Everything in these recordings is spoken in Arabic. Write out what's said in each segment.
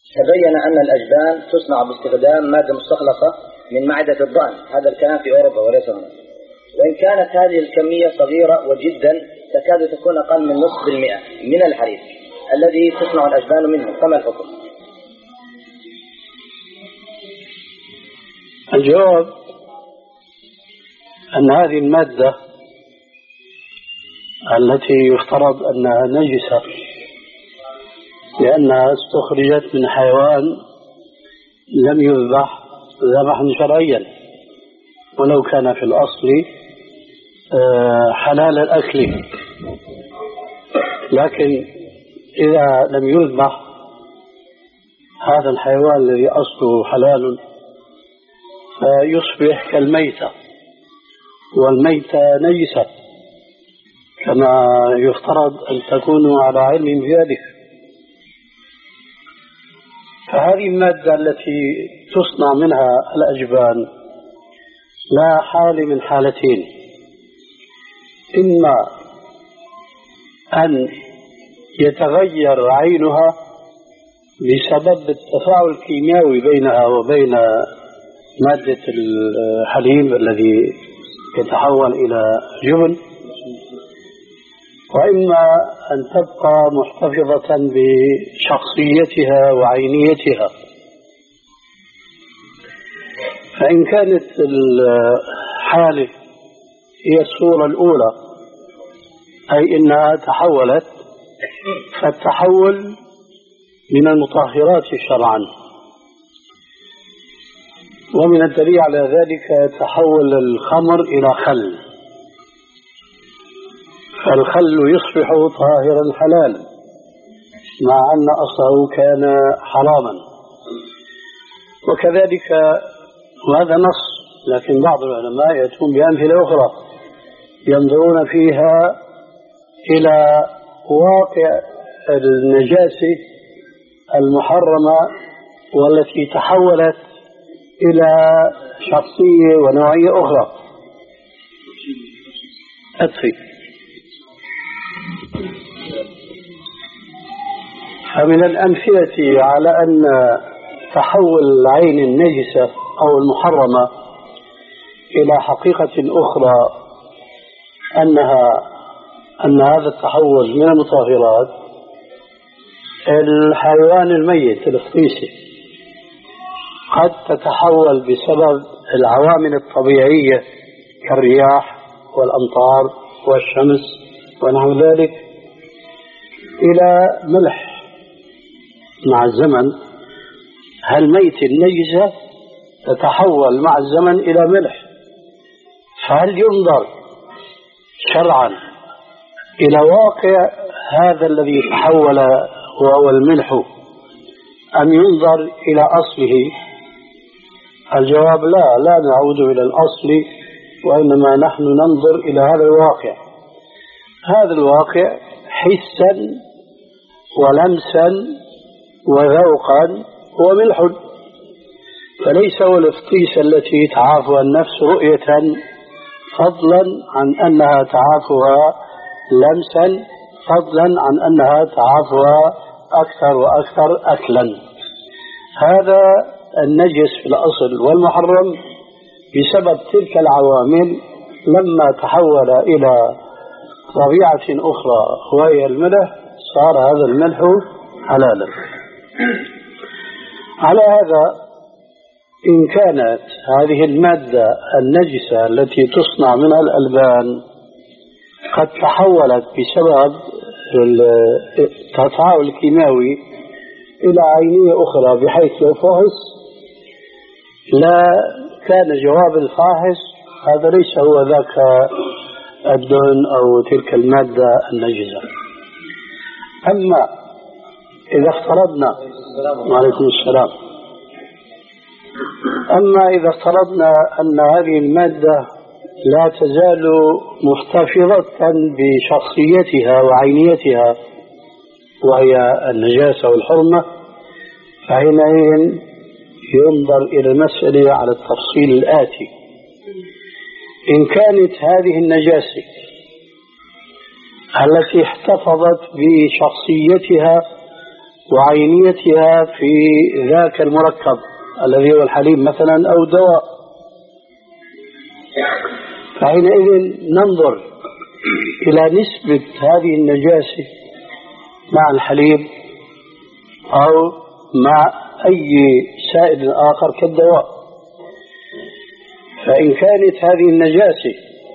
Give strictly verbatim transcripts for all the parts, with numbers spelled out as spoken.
تبين أن الأجبان تصنع باستخدام مادة مستخلصة من معدة الضأن، هذا الكلام في أوروبا وليس هنا، وإن كانت هذه الكمية صغيرة وجدا تكاد تكون أقل من نصف المئة من الحليب الذي تصنع الأجبان منه، كما الحكم؟ الجواب أن هذه المادة التي يفترض أنها نجسة لأنها استخرجت من حيوان لم يذبح ذبحا شرعيا ولو كان في الأصل حلال الأكل، لكن إذا لم يذبح هذا الحيوان الذي أصله حلال فيصبح كالميتة، والميتة نجسة كما يفترض أن تكونوا على علم بذلك. فهذه المادة التي تصنع منها الأجبان لا حال من حالتين: إما أن يتغير عينها بسبب التفاعل الكيميائي بينها وبين مادة الحليب الذي يتحول إلى جبن، وإما أن تبقى محتفظة بشخصيتها وعينيتها. فإن كانت الحالة هي الصورة الأولى، أي إنها تحولت، فالتحول من المطهرات شرعا، ومن الدليل على ذلك تحول الخمر إلى خل، فالخل يصبح طاهرا حلالا مع أن أصله كان حراما. وكذلك وهذا نص، لكن بعض العلماء يأتون بأمثلة أخرى ينظرون فيها إلى واقع النجاسة المحرمة والتي تحولت إلى شخصية ونوعية أخرى. أدفي فمن الأمثلة على أن تحول العين النجسة أو المحرمة إلى حقيقة أخرى أنها أن هذا التحول من المطهرات الحيوان الميت الفطيسي قد تتحول بسبب العوامل الطبيعية كالرياح والأمطار والشمس ونحو ذلك إلى ملح مع الزمن. هالميت النجسة تتحول مع الزمن إلى ملح، فهل ينظر شرعا إلى واقع هذا الذي تحول وهو الملح أم ينظر إلى أصله؟ الجواب لا، لا نعود إلى الأصل، وإنما نحن ننظر إلى هذا الواقع. هذا الواقع حسا ولمسا وذوقا هو ملح، فليس هو الفطيسة التي تعافها النفس رؤية فضلا عن أنها تعافها لمسا فضلا عن أنها تعافها أكثر وأكثر أكلا. هذا النجس في الأصل والمحرم بسبب تلك العوامل لما تحول إلى طبيعة أخرى وهي الملح صار هذا الملح حلالا. على هذا إن كانت هذه المادة النجسة التي تصنع منها الألبان قد تحولت بسبب التفاعل الكيماوي إلى عينية أخرى بحيث لو فحص لا كان جواب الفاحص هذا ليس هو ذاك الدهن أو تلك المادة النجسة. أما إذا افترضنا وعليكم السلام أما إذا افترضنا أن هذه المادة لا تزال محتفظة بشخصيتها وعينيتها وهي النجاسة والحرمة، فحينئذ ينظر إلى المسألة على التفصيل الآتي: إن كانت هذه النجاسة التي احتفظت بشخصيتها وعينيتها في ذاك المركب الذي هو الحليب مثلا أو دواء، فحينئذ ننظر إلى نسبة هذه النجاسة مع الحليب أو مع أي سائل آخر كالدواء. فإن كانت هذه النجاسة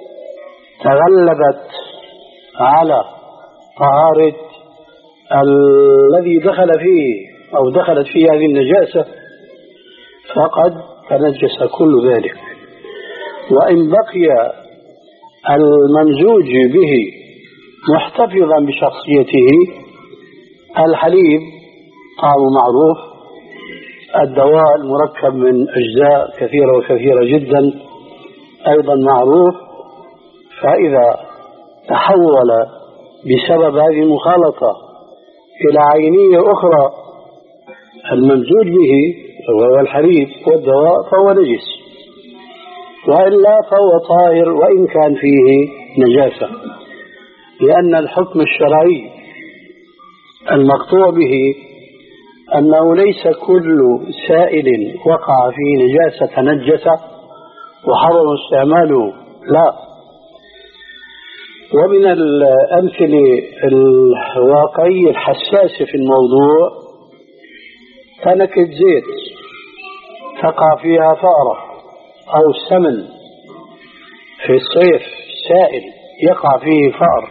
تغلبت على طهارة الذي دخل فيه أو دخلت فيه هذه النجاسة فقد تنجس كل ذلك. وإن بقي الممزوج به محتفظا بشخصيته، الحليب طعمه معروف، الدواء المركب من أجزاء كثيرة وكثيرة جدا أيضا معروف، فإذا تحول بسبب هذه المخالطة إلى عينية أخرى الممزوج به وهو الحليب والدواء فهو نجس، وإلا فهو طاهر وإن كان فيه نجاسة، لأن الحكم الشرعي المقطوع به أنه ليس كل سائل وقع فيه نجاسة تنجس وحرم استعماله، لا. ومن الأمثلة الواقعية الحساسة في الموضوع تنكة زيت تقع فيها فأرة أو سمن في الصيف سائل يقع فيه فأر،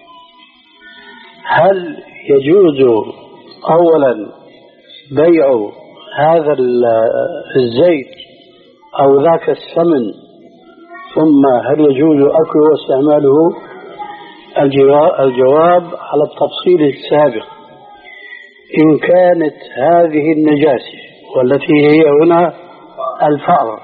هل يجوز أولا بيع هذا الزيت أو ذاك السمن، ثم هل يجوز أكله واستعماله؟ الجواب على التفصيل السابق. إن كانت هذه النجاسة والتي هي هنا الفأر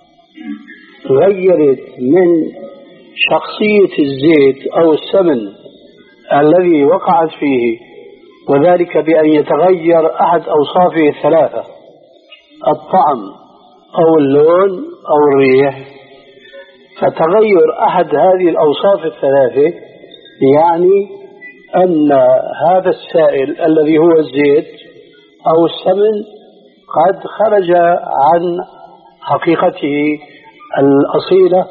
غيرت من شخصية الزيت أو السمن الذي وقعت فيه، وذلك بأن يتغير أحد أوصافه الثلاثة، الطعم أو اللون أو الريح، فتغير أحد هذه الأوصاف الثلاثة يعني أن هذا السائل الذي هو الزيت أو السمن قد خرج عن حقيقته الأصيلة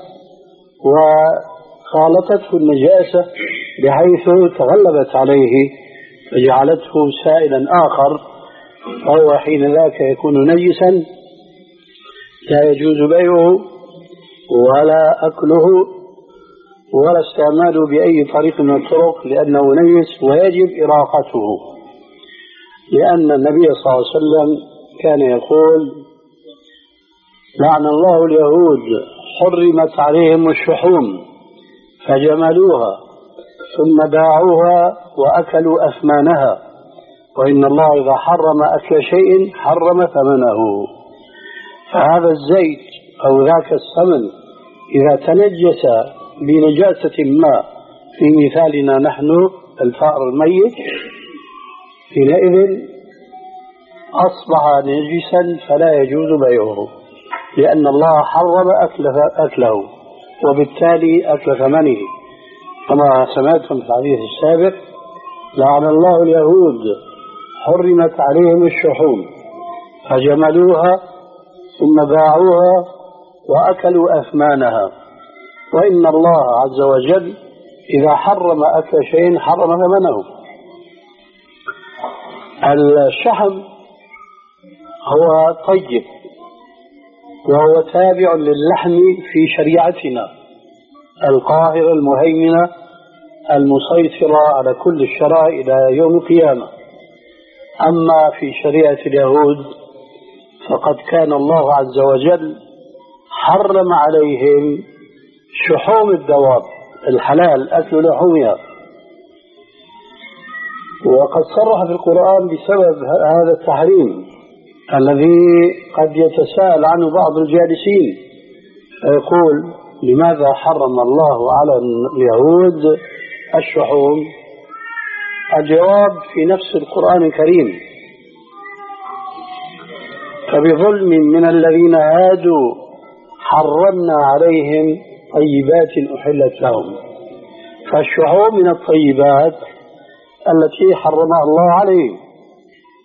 وخالطته النجاسة بحيث تغلبت عليه فجعلته سائلا آخر، فهو حين ذاك يكون نجسا لا يجوز بيعه ولا أكله ولا استعماله بأي طريق من الطرق، لأنه نجس ويجب إراقته. لأن النبي صلى الله عليه وسلم كان يقول: لعن الله اليهود حرمت عليهم الشحوم فجملوها ثم باعوها وأكلوا أثمانها، وإن الله إذا حرم أكل شيء حرم ثمنه. فهذا الزيت أو ذاك السمن إذا تنجس بنجاسة ما، في مثالنا نحن الفأر الميت، حينئذ أصبح نجسا فلا يجوز بيعه، لأن الله حرم أكله وبالتالي أكل ثمنه، كما سمعتم في الحديث السابق: لعن الله اليهود حرمت عليهم الشحوم فجملوها ثم باعوها وأكلوا أثمانها، وإن الله عز وجل إذا حرم أكل شيء حرم ثمنه. الشحم هو طيب وهو تابع للحم في شريعتنا القاهرة المهيمنة المسيطرة على كل الشرائع إلى يوم القيامة. أما في شريعة اليهود فقد كان الله عز وجل حرم عليهم شحوم الدواب الحلال أكل لحومها، وقد صرح في القرآن بسبب هذا التحريم الذي قد يتساءل عنه بعض الجالسين، فيقول: لماذا حرم الله على اليهود الشحوم؟ الجواب في نفس القرآن الكريم: فبظلم من الذين هادوا حرمنا عليهم طيبات أحلت لهم. فالشحوم من الطيبات التي حرمها الله عليهم،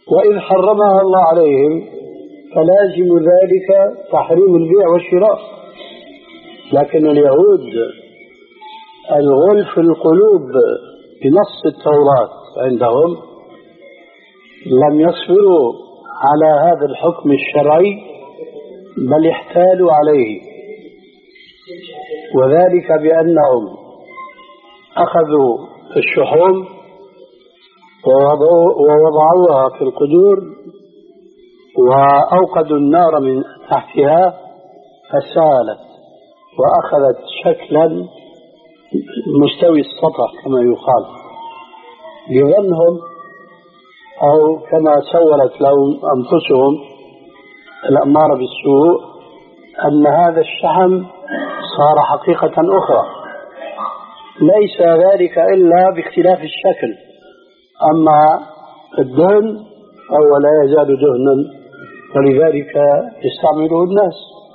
وإذ حرمها الله عليهم فلازم ذلك تحريم البيع والشراء. لكن اليهود الغل في القلوب بنص التوراة عندهم لم يصبروا على هذا الحكم الشرعي بل احتالوا عليه، وذلك بأنهم أخذوا الشحوم ووضعوها في القدور وأوقدوا النار من تحتها فسالت وأخذت شكلا مستوي السطح كما يقال، لظنهم أو كما سولت لهم أنفسهم الأمارة بالسوء أن هذا الشحم صار حقيقة أخرى، ليس ذلك إلا باختلاف الشكل، أما الدهن فهو لا يزال دهنا ولذلك يستعمله الناس.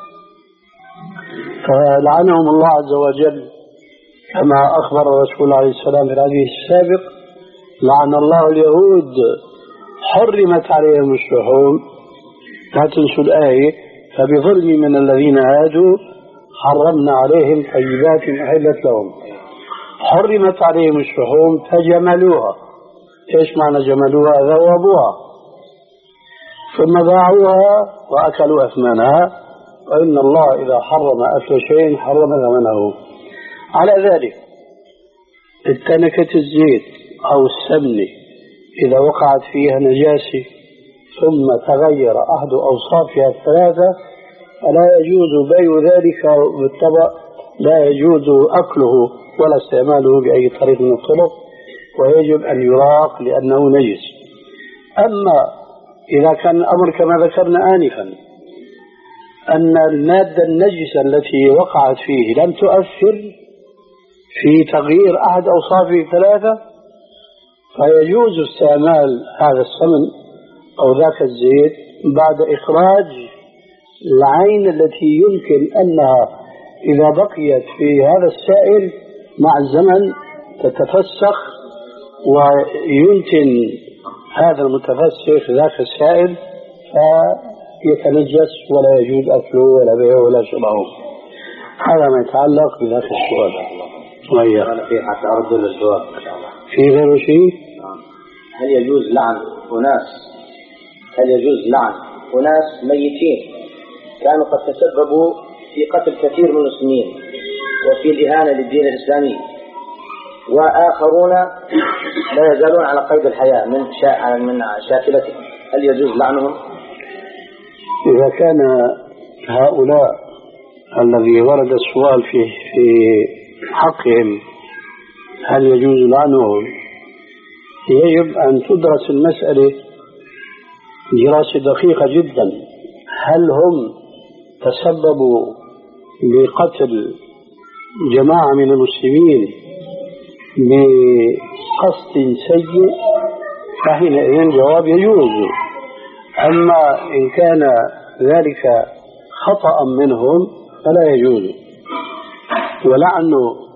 فلعنهم الله عز وجل كما أخبر الرسول عليه السلام في الحديث السابق: لعن الله اليهود حرمت عليهم الشحوم، لا تنسوا الآية، فبظلم من الذين هادوا حرمنا عليهم طيبات أحلت لهم. حرمت عليهم الشحوم فجملوها. ايش معنى جملوها؟ ذوبوها ثم باعوها وأكلوا أثمانها، وإن الله إذا حرم أكل شيء حرم ثمنه. على ذلك التنكة الزيت أو السمنة إذا وقعت فيها نجاسة ثم تغير أحد أوصافها الثلاثة فلا يجوز بيع ذلك بالطبع، لا يجوز أكله ولا استعماله بأي طريق من الطرق، ويجب أن يراق لأنه نجس. أما إذا كان الأمر كما ذكرنا آنفا أن المادة النجسة التي وقعت فيه لم تؤثر في تغيير أحد أوصافه الثلاثة فيجوز استعمال هذا السمن أو ذاك الزيت بعد إخراج العين التي يمكن أنها إذا بقيت في هذا السائل مع الزمن تتفسخ وينتن هذا المتفسخ ذاك السائل فيتنجس ولا يجوز أكله ولا بيعه ولا شرعه. هذا ما يتعلق بذاك السؤال. أنا في حتى أرد للسؤال في غير شيء. هل يجوز لعن أناس هل يجوز لعن أناس ميتين كانوا قد تسببوا في قتل كثير من المسلمين وفي الإهانة للدين الإسلامي، وآخرون لا يزالون على قيد الحياة من شا... من شاكلتهم، هل يجوز لعنهم؟ إذا كان هؤلاء الذي ورد السؤال في في حقهم هل يجوز لعنهم، يجب أن تدرس المسألة دراسة دقيقة جدا. هل هم تسببوا بقتل جماعة من المسلمين بقصد سيء فحينئذ جواب يجوز. أما إن كان ذلك خطأ منهم فلا يجوز. ولعن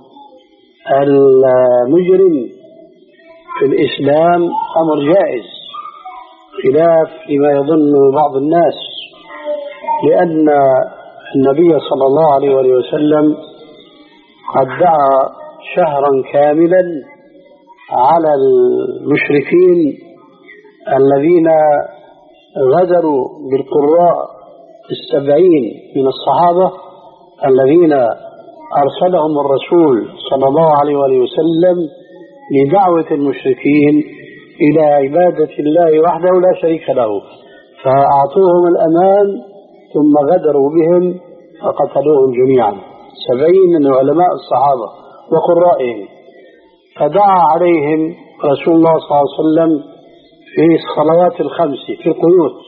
المجرم في الإسلام أمر جائز خلاف لما يظن بعض الناس، لأن النبي صلى الله عليه وسلم قد دعا شهرا كاملا على المشركين الذين غدروا بالقراء السبعين من الصحابة الذين أرسلهم الرسول صلى الله عليه وسلم لدعوة المشركين إلى عبادة الله وحده لا شريك له، فأعطوهم الأمان ثم غدروا بهم فقتلوهم جميعا، سبعين من علماء الصحابة وقرائهم. فدعا عليهم رسول الله صلى الله عليه وسلم في الصلوات الخمس في القنوت،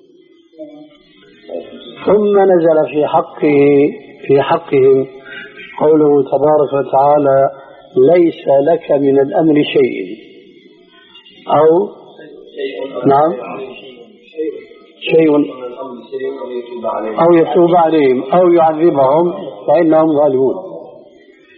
ثم نزل في حقه في حقهم قوله تبارك وتعالى: ليس لك من الأمر شيء، أو نعم شيء أو يتوب عليهم أو يعذبهم فإنهم ظالمون.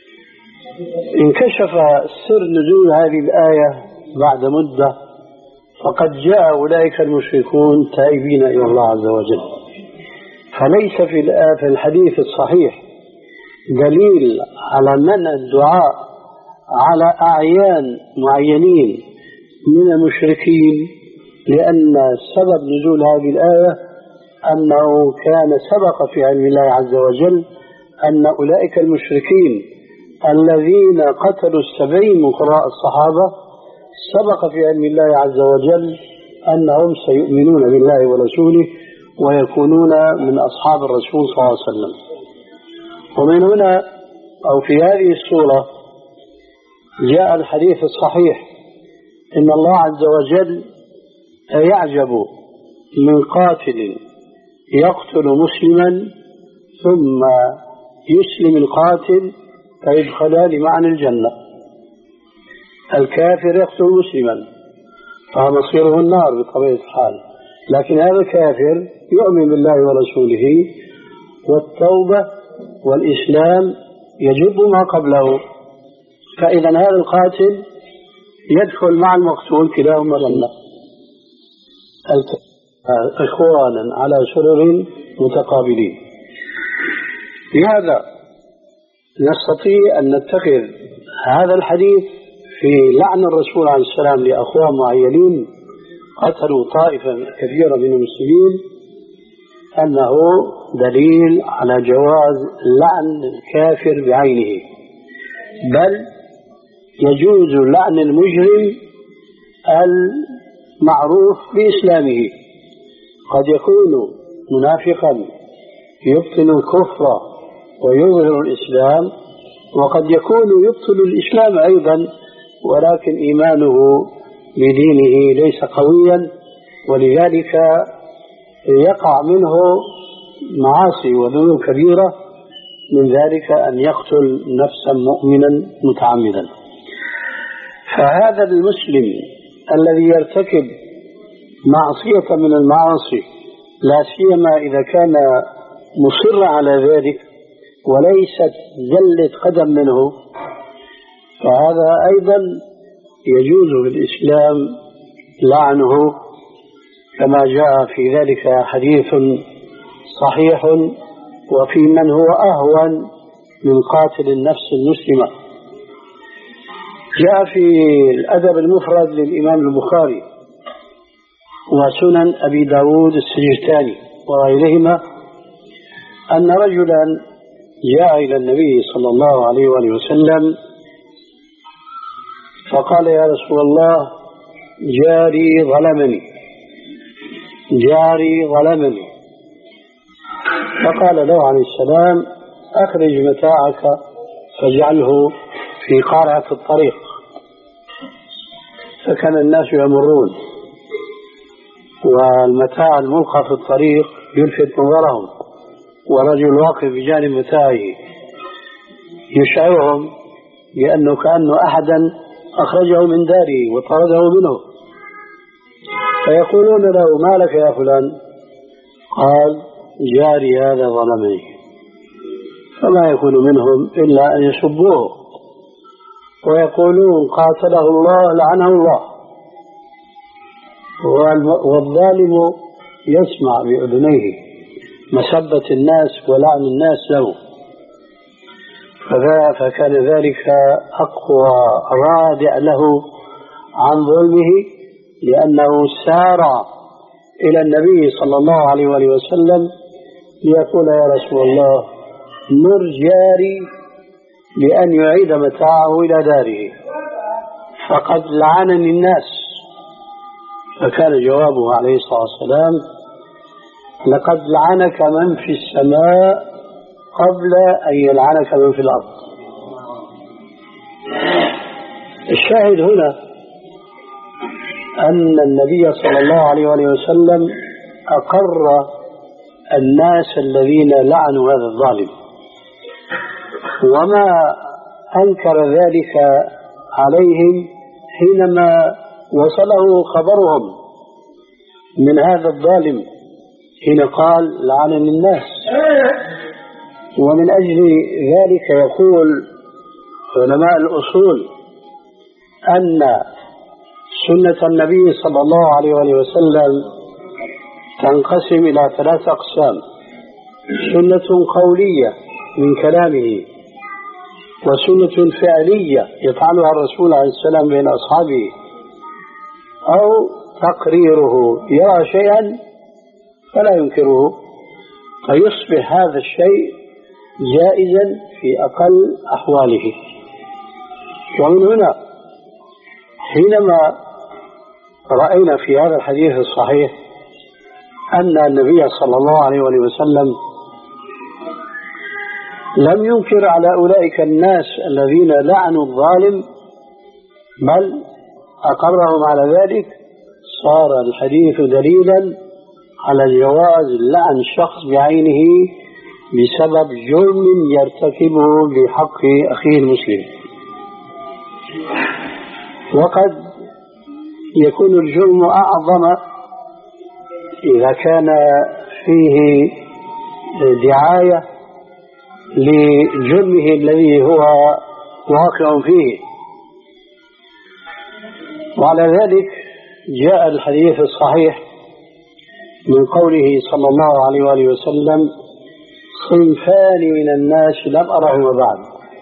انكشف سر نزول هذه الآية بعد مدة فقد جاء أولئك المشركون تائبين إلى الله عز وجل. فليس في الحديث الصحيح دليل على منع الدعاء على أعيان معينين من المشركين، لأن سبب نزول هذه الآية أنه كان سبق في علم الله عز وجل أن أولئك المشركين الذين قتلوا السبعين من قراء الصحابة سبق في علم الله عز وجل أنهم سيؤمنون بالله ورسوله ويكونون من أصحاب الرسول صلى الله عليه وسلم. ومن هنا أو في هذه السورة جاء الحديث الصحيح إن الله عز وجل يعجب من قاتل يقتل مسلما ثم يسلم القاتل فيدخلان معا الجنة. الكافر يقتل مسلما فمصيره النار بطبيعة الحال، لكن هذا الكافر يؤمن بالله ورسوله والتوبة والإسلام يجب ما قبله، فإذا هذا القاتل يدخل مع المقتول كلاهما جنة إخوانا على سرر متقابلين. لهذا نستطيع أن نتخذ هذا الحديث في لعن الرسول عليه السلام لأخوان معينين قتلوا طائفة كبيرة من المسلمين أنه دليل على جواز لعن الكافر بعينه، بل يجوز لعن المجرم المعروف بإسلامه. قد يكون منافقا يبطل الكفر ويظهر الإسلام، وقد يكون يبطل الإسلام أيضا ولكن إيمانه بدينه ليس قويا، ولذلك يقع منه معاصي وذنوب كبيرة، من ذلك أن يقتل نفسا مؤمنا متعمدا. فهذا المسلم الذي يرتكب معصية من المعاصي لا سيما إذا كان مصر على ذلك وليست زلة قدم منه، فهذا أيضا يجوز بالإسلام لعنه، كما جاء في ذلك حديث صحيح وفي من هو أهون من قاتل النفس المسلمة. جاء في الأدب المفرد للإمام البخاري وسنن أبي داود السجستاني وغيرهما أن رجلا جاء إلى النبي صلى الله عليه وآله وسلم فقال: يا رسول الله، جاري ظلمني جاري ظلمني فقال له عليه السلام: أخرج متاعك فاجعله في قارعة الطريق. فكان الناس يمرون والمتاع الملقى في الطريق يلفت نظرهم، ورجل واقف بجانب متاعه يشعرهم بأنه كأنه أحدا أخرجه من داره وطرده منه، فيقولون له: ما لك يا فلان؟ قال: جاري هذا ظلمني. فما يكون منهم إلا أن يسبوه ويقولون: قاتله الله لعنه الله. والظالم يسمع بأذنيه مسبة الناس ولعن الناس له، فكان ذلك أقوى رادع له عن ظلمه، لأنه سار إلى النبي صلى الله عليه وآله وسلم ليقول: يا رسول الله، مر جاري بأن يعيد متاعه إلى داره فقد لعنني الناس. فكان جوابه عليه الصلاة والسلام: لقد لعنك من في السماء قبل أن يلعنك من في الأرض. الشاهد هنا أن النبي صلى الله عليه وآله وسلم أقر الناس الذين لعنوا هذا الظالم، وما أنكر ذلك عليهم حينما وصله خبرهم من هذا الظالم حين قال: لعنني الناس. ومن أجل ذلك يقول علماء الأصول أن سنة النبي صلى الله عليه وسلم تنقسم إلى ثلاث أقسام: سنة قولية من كلامه، وسنة فعلية يفعلها الرسول عليه السلام بين أصحابه، أو تقريره، يرى شيئا فلا ينكره فيصبح هذا الشيء جائزا في أقل أحواله. ومن هنا حينما رأينا في هذا الحديث الصحيح أن النبي صلى الله عليه وسلم لم ينكر على أولئك الناس الذين لعنوا الظالم بل أقرهم على ذلك، صار الحديث دليلا على جواز لعن الشخص بعينه بسبب جرم يرتكبه بحق أخيه المسلم. وقد يكون الجرم أعظم إذا كان فيه دعاية لجرمه الذي هو واقع فيه. وعلى ذلك جاء الحديث الصحيح من قوله صلى الله عليه وآله وسلم: صنفان من الناس لم أرهما بعد،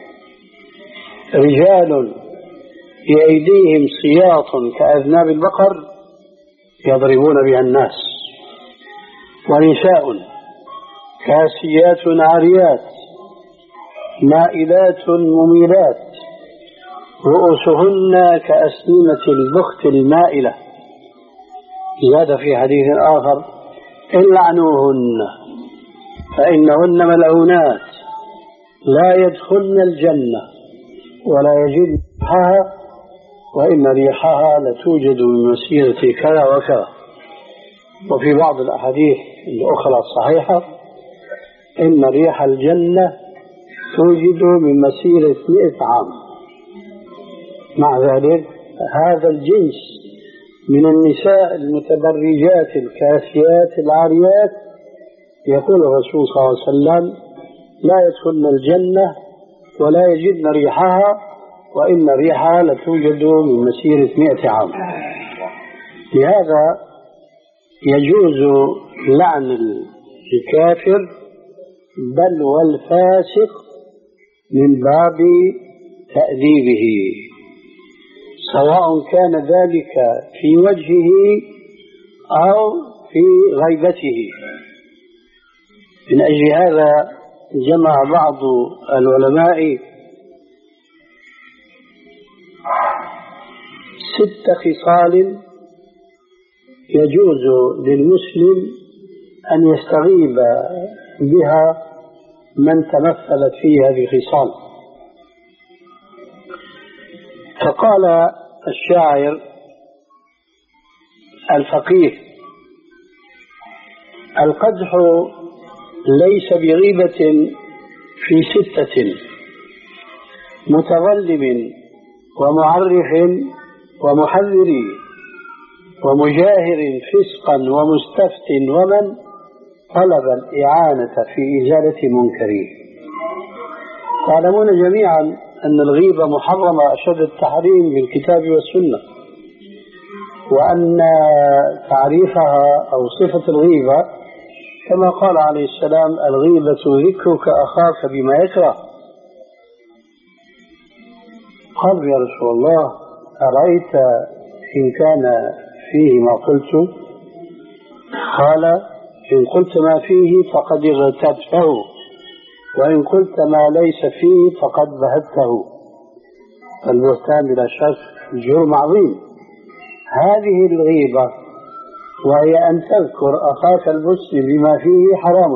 رجال بأيديهم سياط كأذناب البقر يضربون بها الناس، ونساء كاسيات عاريات مائلات مميلات رؤوسهن كأسنمة البخت المائلة. زاد في حديث آخر: العنوهن فإنهن ملعونات لا يدخلن الجنة ولا يجد ريحها وإن ريحها لتوجد من مسيرة كذا وكذا. وفي بعض الأحاديث الأخرى الصحيحة: إن ريح الجنة توجد من مسيرة مئة عام. مع ذلك هذا الجنس من النساء المتبرجات الكاسيات العاريات يقول الرسول صلى الله عليه وسلم: لا يدخلن الجنة ولا يجدن ريحها وإن ريحها لتوجد من مسيرة مئة عام. لهذا يجوز لعن الكافر بل والفاسق من باب تأديبه، سواء كان ذلك في وجهه أو في غيبته. من أجل هذا جمع بعض العلماء ست خصال يجوز للمسلم أن يستغيب بها من تمثلت فيه هذه الخصال. فقال الشاعر الفقيه: القدح ليس بغيبة في ستة: متظلم ومعرف ومحذر ومجاهر فسقا ومستفت ومن طلب الإعانة في إزالة منكر. تعلمون جميعا أن الغيبة محرمة أشد التحريم بالكتاب والسنة، وأن تعريفها أو صفة الغيبة كما قال عليه السلام: الغيبة ذكرك أخاك بما يكره. قال: يا رسول الله أرأيت إن كان فيه ما قلت؟ قال: إن قلت ما فيه فقد اغتبته، وإن قلت ما ليس فيه فقد بهته. البهتان بلا شك جرم عظيم. هذه الغيبة وهي أن تذكر أخاك المسلم بما فيه حرام.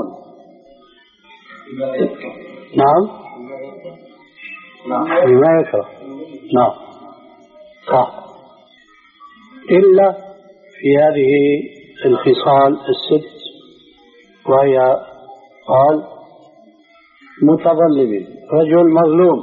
نعم بما يكره. نعم صح، إلا في هذه الخصال الست، وهي قال: متظلم، رجل مظلوم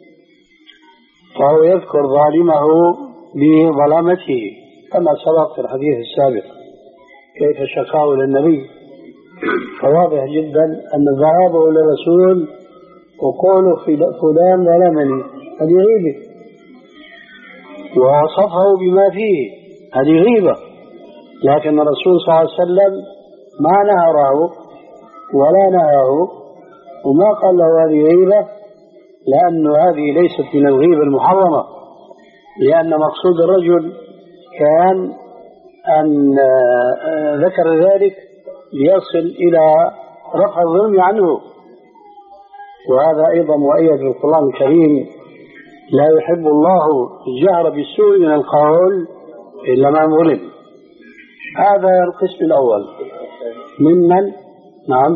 فهو يذكر ظالمه بظلامته كما سبق في الحديث السابق كيف شكاه للنبي. فواضح جدا أن ذهابه للرسول وقوله في فلان ظلمني هذه غيبة. ووصفه بما فيه، هذه غيبة. لكن الرسول صلى الله عليه وسلم ما نهره ولا نهاه وما قال له هذه غيبة، لأن هذه ليست من الغيبة المحرمة، لأن مقصود الرجل كان أن ذكر ذلك ليصل إلى رفع الظلم عنه. وهذا أيضا مؤيد بالقرآن الكريم: لا يحب الله الجهر بالسوء من القول إلا من ظلم. هذا القسم الأول ممن نعم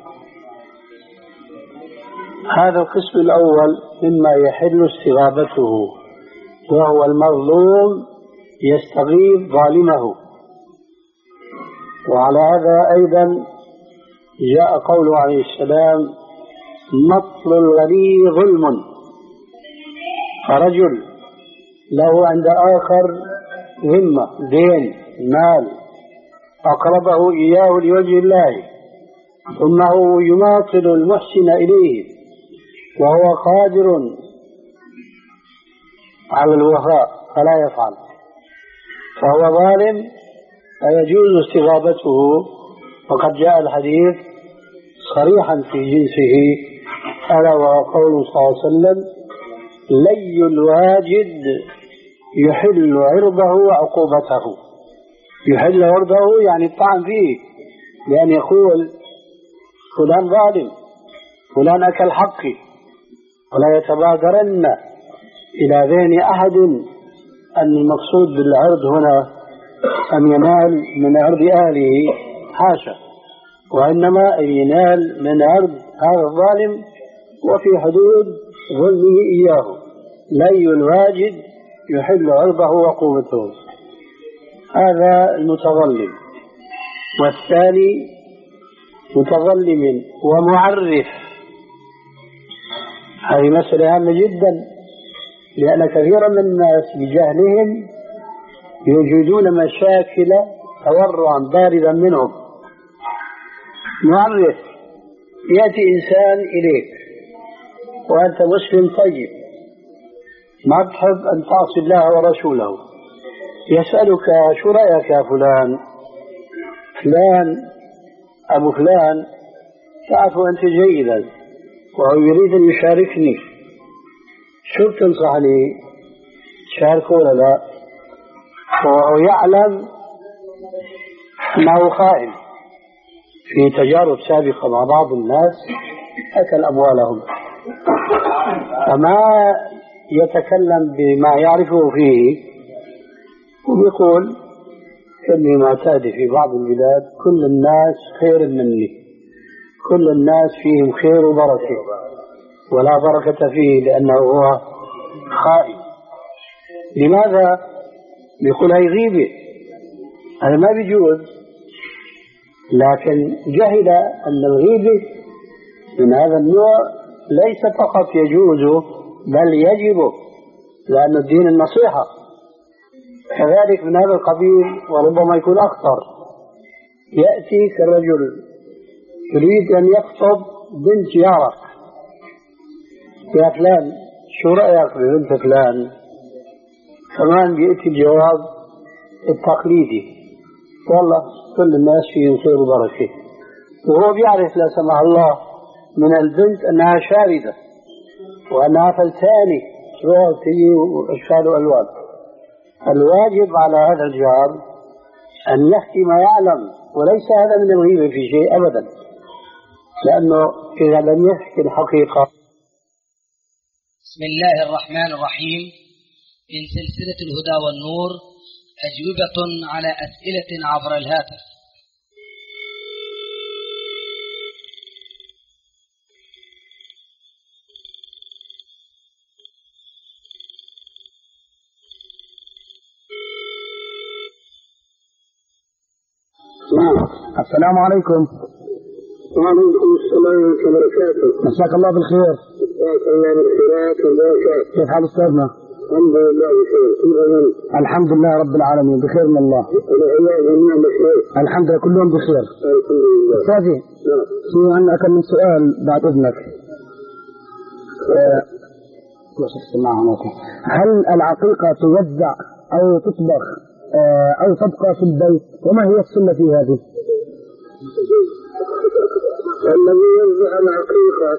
هذا القسم الأول مما يحل استغاثته، وهو المظلوم يستغيث ظالمه. وعلى هذا أيضا جاء قوله عليه السلام: مطل الغني ظلم. فرجل له عند آخر ذمة دين مال أقربه إياه لوجه الله، ثم هو يماطل المحسن إليه وهو قادر على الوفاء فلا يفعل، فهو ظالم فيجوز استغاثته. وقد جاء الحديث صريحا في جنسه، ألا وهو قوله صلى الله عليه وسلم: لي الواجد يحل عرضه وعقوبته. يحل عرضه يعني الطعن فيه، لأن يقول فلان ظالم، فلان أكل حقي، ولا يتبادرن إلى ذهن أحد أن المقصود بالعرض هنا أن ينال من عرض أهله، حاشا، وإنما أن ينال من عرض هذا الظالم وفي حدود ظلمه إياه. لي الواجد يحل عرضه وعقوبته، هذا المتظلم. والثاني متظلم ومعرف. هذه مسألة هامة جدا، لأن كثيرا من الناس بجهلهم يوجدون مشاكل تورعا باردا منهم. معرف: يأتي إنسان إليك وأنت مسلم طيب ما تحب أن تعصي الله ورسوله، يسألك: شو رأيك يا فلان؟ فلان أبو فلان تعرف أنت جيدا وهو يريد أن يشاركني، شو بتنصحني؟ تشاركه ولا لا؟ وهو يعلم أنه خائن. في تجارب سابقة مع بعض الناس أكل أموالهم، فما يتكلم بما يعرفه فيه، ويقول إني معتاد في بعض البلاد كل الناس خير مني، كل الناس فيهم خير وبركة، ولا بركة فيه لأنه هو خائن. لماذا؟ يقول هي غيبة، هذا ما بيجوز. لكن جهل أن الغيبة من هذا النوع ليس فقط يجوز بل يجب، لأن الدين النصيحة. كذلك من هذا القبيل، وربما يكون أخطر، يأتيك الرجل يريد أن يخطب بنت جارك: يا فلان شو رأيك ببنت فلان؟ كمان بيأتي الجواب التقليدي: والله كل الناس فيهم خير وبركة، وهو بيعرف لا سمح الله من البنت أنها شاردة وأنها فلتاني روتي وأشكال وألوان. الواجب على هذا الجار أن يحكي ما يعلم، وليس هذا من الغيبة في شيء أبدا، لأنه إذا لم يحكي الحقيقة. بسم الله الرحمن الرحيم. من سلسلة الهدى والنور، أجوبة على أسئلة عبر الهاتف. السلام عليكم. وعليكم السلام ورحمة الله وبركاته. مساك الله بالخير. مساك الله بالخيرات والبركات. كيف حال أستاذنا؟ الحمد لله بخير. الحمد لله رب العالمين بخير من الله. الحمد لله كلهم بخير. الحمد لله. أستاذي في عندنا كم من سؤال بعد إذنك. هل العقيقة توزع أو تطبخ أو تبقى في البيت؟ وما هي السنة في هذه؟ الذي يوزع العقيقة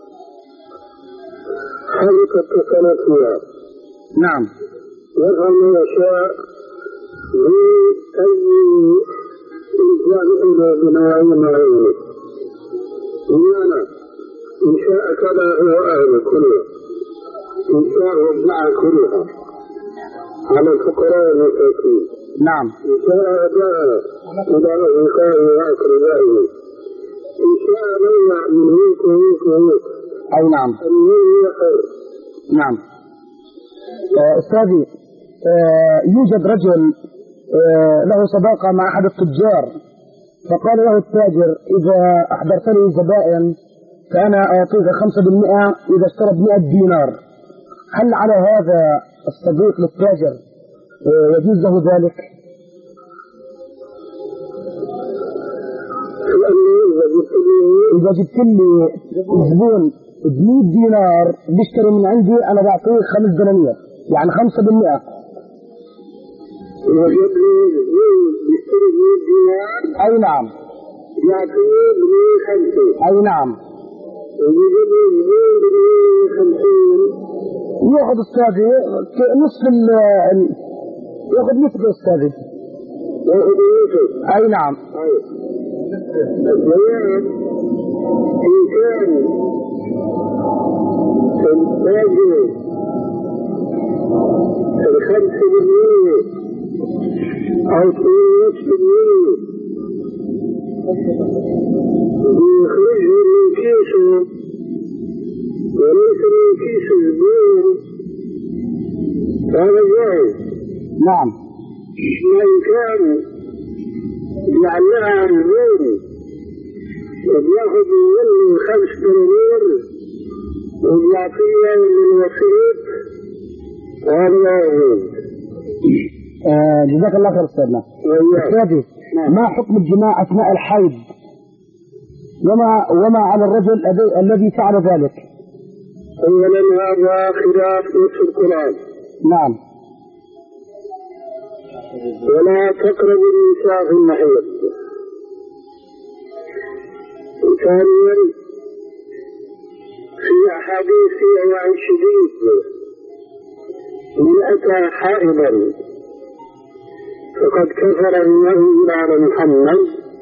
حدث التصنع فيها. نعم. يفعل ما يشاء بأي إنسان بنوعين معينة. بمعنى إن شاء كذا هو أهل كلها، إن شاء وزع كلها على الفقراء والمساكين. نعم. إن شاء أداها إلى أصدقائه وأقربائه، إن شاء منع من هيك وهيك وهيك. أي نعم. نعم. آه أستاذي، آه يوجد رجل آه له صداقة مع أحد التجار، فقال له التاجر إذا أحضرتني زبائن فأنا أعطيك خمسة بالمئة إذا اشترى بمئة دينار. هل على هذا الصديق للتاجر آه يجوز له ذلك؟ إذا جبت لي زبون بمئة دينار بيشتري من عندي أنا بعطيه خمس دنانير، يعني خمسة بالمئة. وجد لي زبون بيشتري بمئة دينار. أي نعم. يعطيه بمئة خمسين. أي نعم. ويجد لي زبون بمئة خمسين. يأخذ أستاذي نصف ال يأخذ نصف أستاذي. يأخذ نصف. أي نعم. الزيان إن كان التاجر الخمسة بالمية أو ثلاثة بالمية يخرجه من كيسه وليس من كيس الزبون هذا جائز. نعم. وإن كان يعلقها الزبون وبياخذ منه خمس دنانير وبيعطيها للوسيط هذا يجوز. آه جزاك الله خير أستاذنا. أستاذي، ما حكم الجماع أثناء الحيض؟ وما وما على الرجل الذي فعل ذلك؟ أولا هذا خلاف نص القرآن. نعم. ولا تقربوا النساء في المحيض. ثانيا في أحاديث فيها وعي شديد من أتى حائضا فقد كفر بما أنزل على محمد،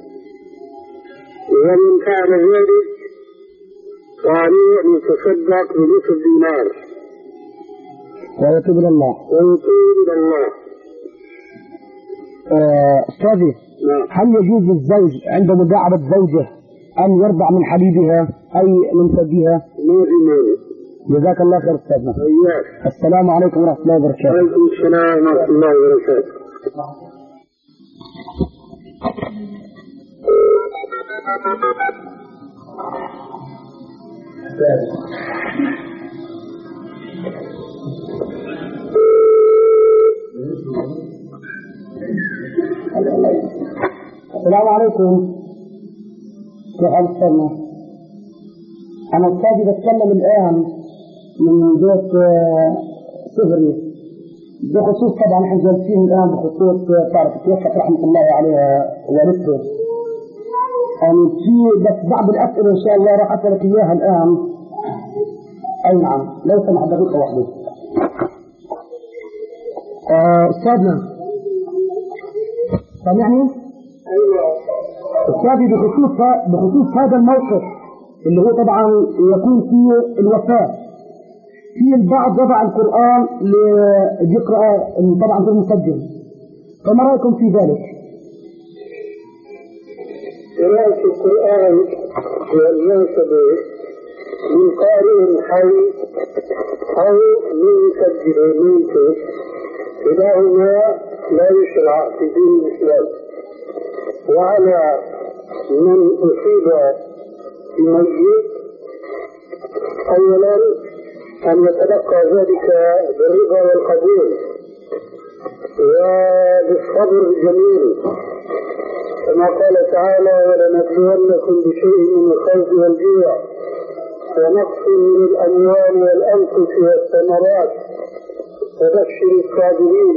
ومن فعل ذلك فعليه أن يتصدق بنصف دينار ويتوب إلى الله. ويتوب إلى الله. أستاذي، هل يجوز للزوج عند مداعبة زوجه أن يرضع من حليبها أي من ثديها؟ ما في مانع. جزاك الله خير أستاذنا. إياك. السلام عليكم ورحمة الله وبركاته. وعليكم السلام ورحمة الله وبركاته. السلام عليكم. كيف حال أستاذنا؟ أنا أستاذي بتكلم الآن من بيت صغري بخصوص، طبعا احنا جالسين الآن بخصوص تعرف توفت رحمة الله عليها والدته، يعني في بس بعض الأسئلة إن شاء الله راح أسألك إياها الآن. أي نعم، لو سمح دقيقة واحدة. أستاذنا سامعني؟ أستاذي بخصوص بخصوص هذا الموقف اللي هو طبعا يكون فيه الوفاة، في البعض وضع القرآن ليقرأ طبعا في المسجل، فما رأيكم في ذلك؟ قراءة القرآن والمناسبة من قارئ حي أو من مسجل ميت كلاهما لا يشرع في دين الإسلام. وعلى من أصيب بميت أولا أن يتلقى ذلك بالرضا والقبول وبالصبر الجميل، كما قال تعالى: ولنبلونكم بشيء من الخوف والجوع ونقص من الأموال والأنفس والثمرات فبشر الصابرين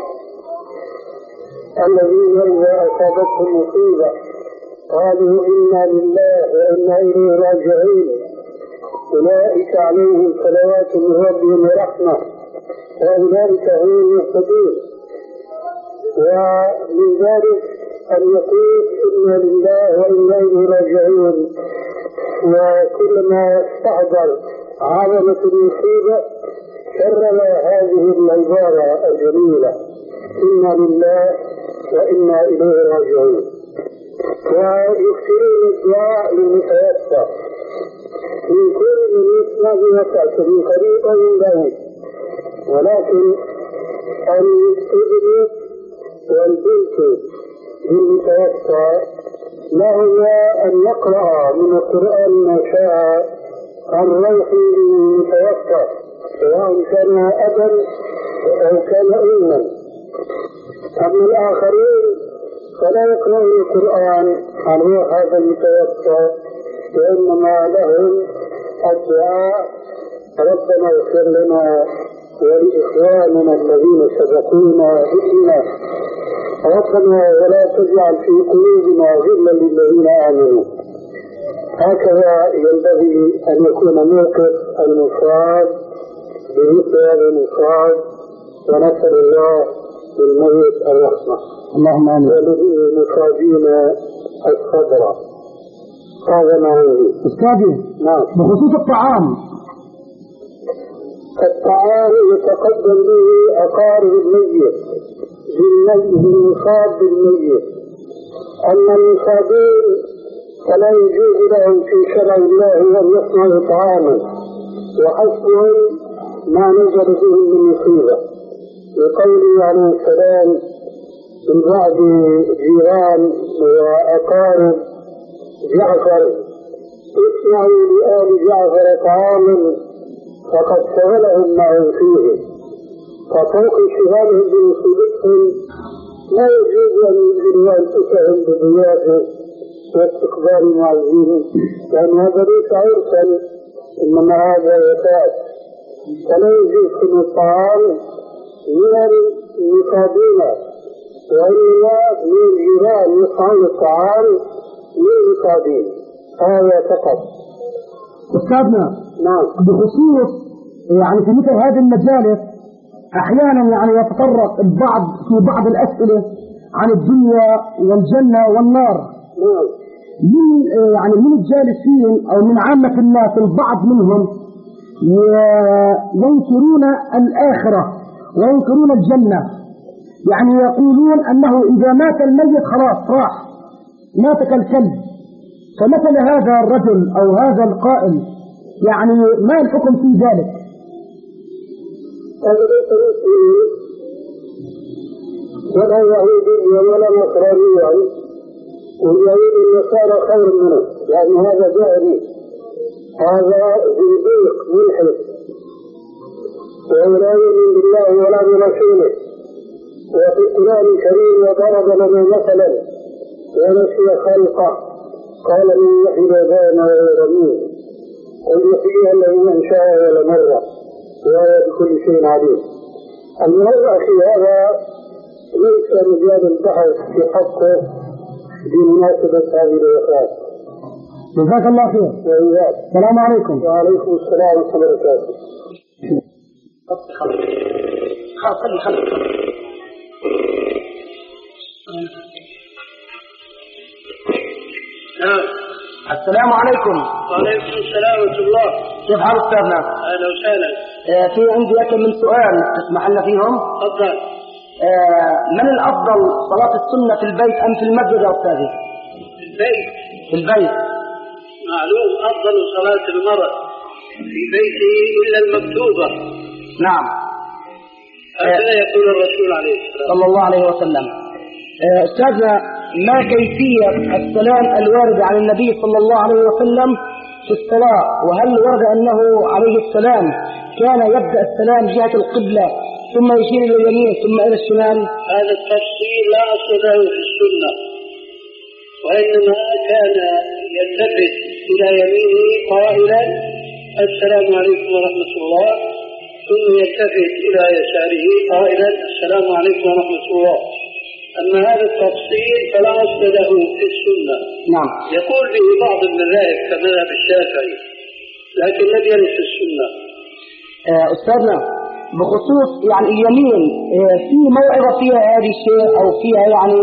الذين إذا أصابتهم مصيبة قالوا إنا لله وإنا إليه راجعون أولئك عليهم صلوات من ربهم ورحمة وأولئك هم المهتدون. ومن ذلك أن يقول إنا لله وإنا إليه راجعون، وكلما استحضر عظمة المصيبة كرر هذه العبارة الجميلة إنا لله وإنا إليه راجعون. ويكثرون الدعاء للمتوفى من كل من يسمع بوسعته من قريب ومن بعيد، ولكن الابن والبنت للمتوفى له أن يقرأ من القرآن ما شاء عن روح المتوفى سواء كان أبا أو كان أما. أما الآخرين فلا يقرأون القرآن عن روح هذا المتوفى، وإنما لهم الدعاء ربنا اغفر لنا ولإخواننا الذين سبقونا بالإيمان، ربنا ولا تجعل في قلوبنا غلا للذين آمنوا. هكذا ينبغي أن يكون موقف المصاب بمثل هذا المصاب، ونسأل الله للميت الرحمة اللهم آمين. وللمصابين الصبر. هذا ما عندي. أستاذي نعم. بخصوص الطعام، الطعام يتقدم به أقارب الميت بالمصاب بالميت. أما المصابين فلا يجوز لهم في شرع الله أن يصنعوا طعاما، وحسبهم ما نزل بهم من مصيبة، لقوله عليه السلام من بعد جيران وأقارب جعفر اصنعوا لآل جعفر طعاما فقد شغلهم معهم فيه. ففوق شغالهم بمصيبتهم لا يجوز أن ينزلوا أنفسهم بضيافه واستقبال المعزين، لأن هذا ليس عرسا إنما هذا وفاة. فلا يجوز كل الطعام من المصابين، وإنما من الجيران يصنعون الطعام للمصابين. هذا فقط. أستاذنا نعم. بخصوص يعني في مثل هذه المجالس أحيانا يعني يتطرق البعض في بعض الأسئلة عن الدنيا والجنة والنار. نعم. من يعني من الجالسين أو من عامة الناس البعض منهم ينكرون الآخرة وينكرون الجنة، يعني يقولون أنه إذا مات الميت خلاص راح مات كالكلب. فمثل هذا الرجل أو هذا القائل يعني ما الحكم في ذلك؟ هذا ليس مسلم ولا يهودي ولا نصراني، واليهود النصارى خير منه، يعني هذا جاهلي، هذا زنديق ملحد، وهو لا يؤمن بالله ولا برسوله. وفي القرآن الكريم وضرب لنا مثلا ونسي خلقه قال من يحيي الآباء ويرميه قل يحييها الذي أنشأها أول مرة وهو بكل شيء عليم. الموضوع في هذا ليس مجال البحث في حقه بمناسبة هذه الوفاة. جزاك الله خير. وإياك. السلام عليكم. وعليكم السلام ورحمة الله وبركاته. خلاص خلي خلي السلام عليكم. وعليكم السلام ورحمة الله. كيف حال أستاذنا؟ أهلا وسهلا. آه في عندي أكثر من سؤال تسمح لنا فيهم؟ تفضل. آه من الأفضل صلاة السنة في البيت أم في المسجد يا أستاذي؟ في البيت. في البيت. معلوم أفضل صلاة المرء في بيته إلا المكتوبة. نعم. هكذا آه يقول الرسول عليه السلام صلى الله عليه وسلم. آه أستاذنا ما كيفية السلام الوارد عن النبي صلى الله عليه وسلم في الصلاة؟ وهل ورد أنه عليه السلام كان يبدأ السلام جهة القبلة ثم يشير إلى اليمين ثم إلى الشمال؟ هذا التفصيل لا أصل له في السنة، وإنما كان يلتفت إلى يمينه قائلا السلام عليكم ورحمة الله، ثم يلتفت إلى يساره قائلا السلام عليكم ورحمة الله. أما هذا التفصيل فلا أصل له في السنة. نعم. يقول به بعض المذاهب كمذهب الشافعي، لكن لم يرد في السنة. أستاذنا بخصوص يعني اليمين في موعظة فيها هذه الشيء أو فيها يعني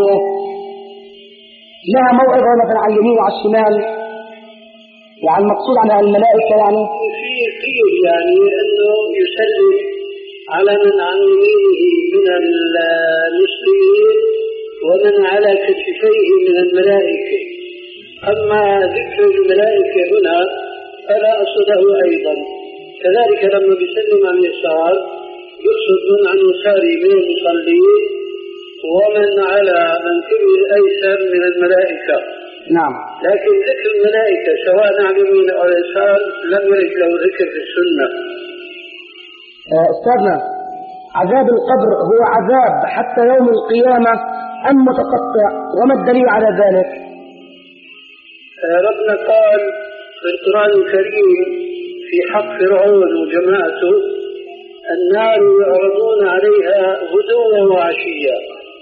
لها موعظة مثلا على اليمين وعلى الشمال، يعني المقصود عنها الملائكة يعني في قيل يعني أنه يسلم على من عن يمينه من المسلمين ومن على كتفيه من الملائكة. أما ذكر الملائكة هنا فلا أصل له أيضا. كذلك لما بيسلم عن يسار يقصد من عن يساره من المصلين ومن على منكبه الأيسر من الملائكة. نعم. لكن ذكر الملائكة سواء عن يمين أو يسار لم يرد له ذكر في السنة. أستاذنا عذاب القبر هو عذاب حتى يوم القيامة أم متقطع، وما الدليل على ذلك؟ ربنا قال في القرآن الكريم في حق فرعون وجماعته النار يعرضون عليها غدوا وعشيا،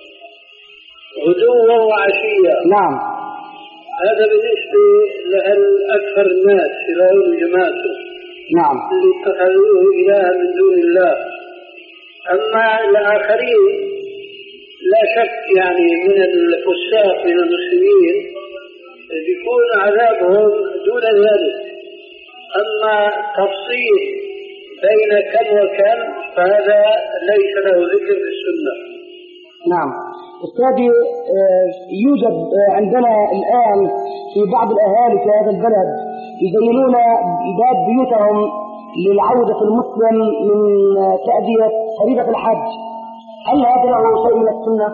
غدوا وعشيا. نعم. هذا بالنسبة لأكثر الناس فرعون وجماعته. نعم. اللي اتخذوه إلها من دون الله. أما الآخرين لا شك يعني من الفساق من المسلمين يكون عذابهم دون ذلك. أما تفصيل بين كم وكم فهذا ليس له ذكر في السنة. نعم. أستاذي يوجد عندنا الآن في بعض الأهالي في هذا البلد يزينون باب بيوتهم للعودة المسلم من تأدية فريضة الحج، هل هذا له شيء من السنة؟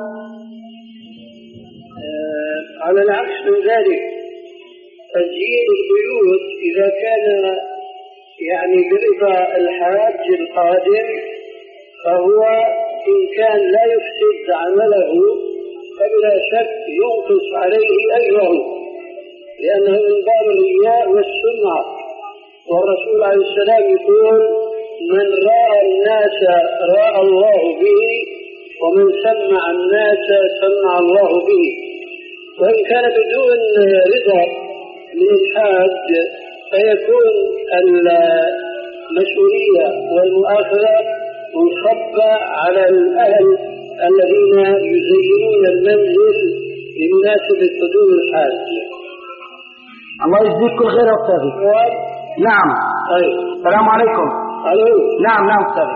آه على العكس من ذلك، تزيين البيوت إذا كان يعني برضا الحاج القادم فهو إن كان لا يفسد عمله فبلا شك ينقص عليه أجره، لأنه من باب الرياء والسمعة. والرسول عليه السلام يقول من رأى الناس رأى الله به ومن سمع الناس سمع الله به. وإن كان بدون رضا من الحاج فيكون المسؤولية والمؤاخذة منصبة على الأهل الذين يزينون المنزل لمناسبة قدوم الحاج. الله يجزيك كل خير يا أستاذي. نعم. طيب. السلام عليكم. ألو. نعم نعم أستاذي.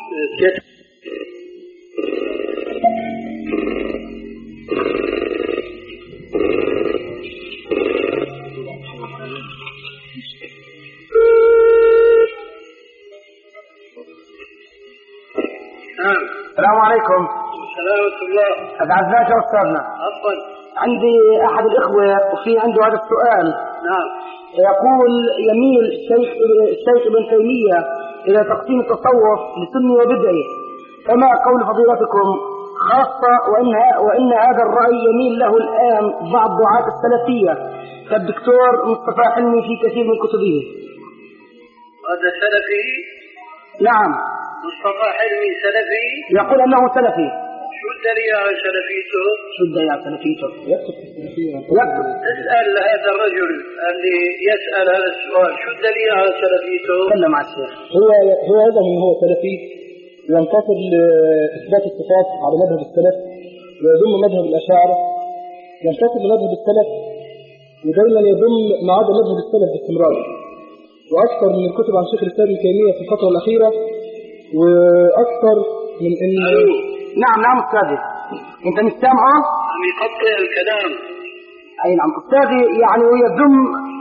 نعم. السلام عليكم. السلام ورحمة الله. أتعزاك يا أستاذنا. عفوا. عندي أحد الإخوة وفي عنده هذا السؤال. نعم. يقول يميل الشيخ الشيخ ابن تيمية إلى تقسيم التصوف لسني وبدعي، فما قول فضيلتكم خاصة وإن وإن هذا الرأي يميل له الآن بعض دعاة السلفية كالدكتور مصطفى حلمي في كثير من كتبه. هذا سلفي؟ نعم. مصطفى حلمي سلفي؟ يقول أنه سلفي. شو الدليل على سلفيته؟ شو الدليل على سلفيته؟ يكتب يكتب. اسأل هذا الرجل اللي يسأل هذا السؤال شو الدليل على سلفيته؟ تكلم مع الشيخ. هو هو أيضا من هو سلفي ينتصر لإثبات الصفات على مذهب السلف ويضم مذهب الأشاعرة، ينتصر لمذهب السلف ودائما يضم ما عدا مذهب السلف باستمرار. وأكثر من الكتب عن شيخ الإسلام ابن تيمية في الفترة الأخيرة، وأكثر من إن نعم نعم أستاذي أنت مش سامعه؟ عم يقطع الكلام. أي نعم أستاذي يعني ويضم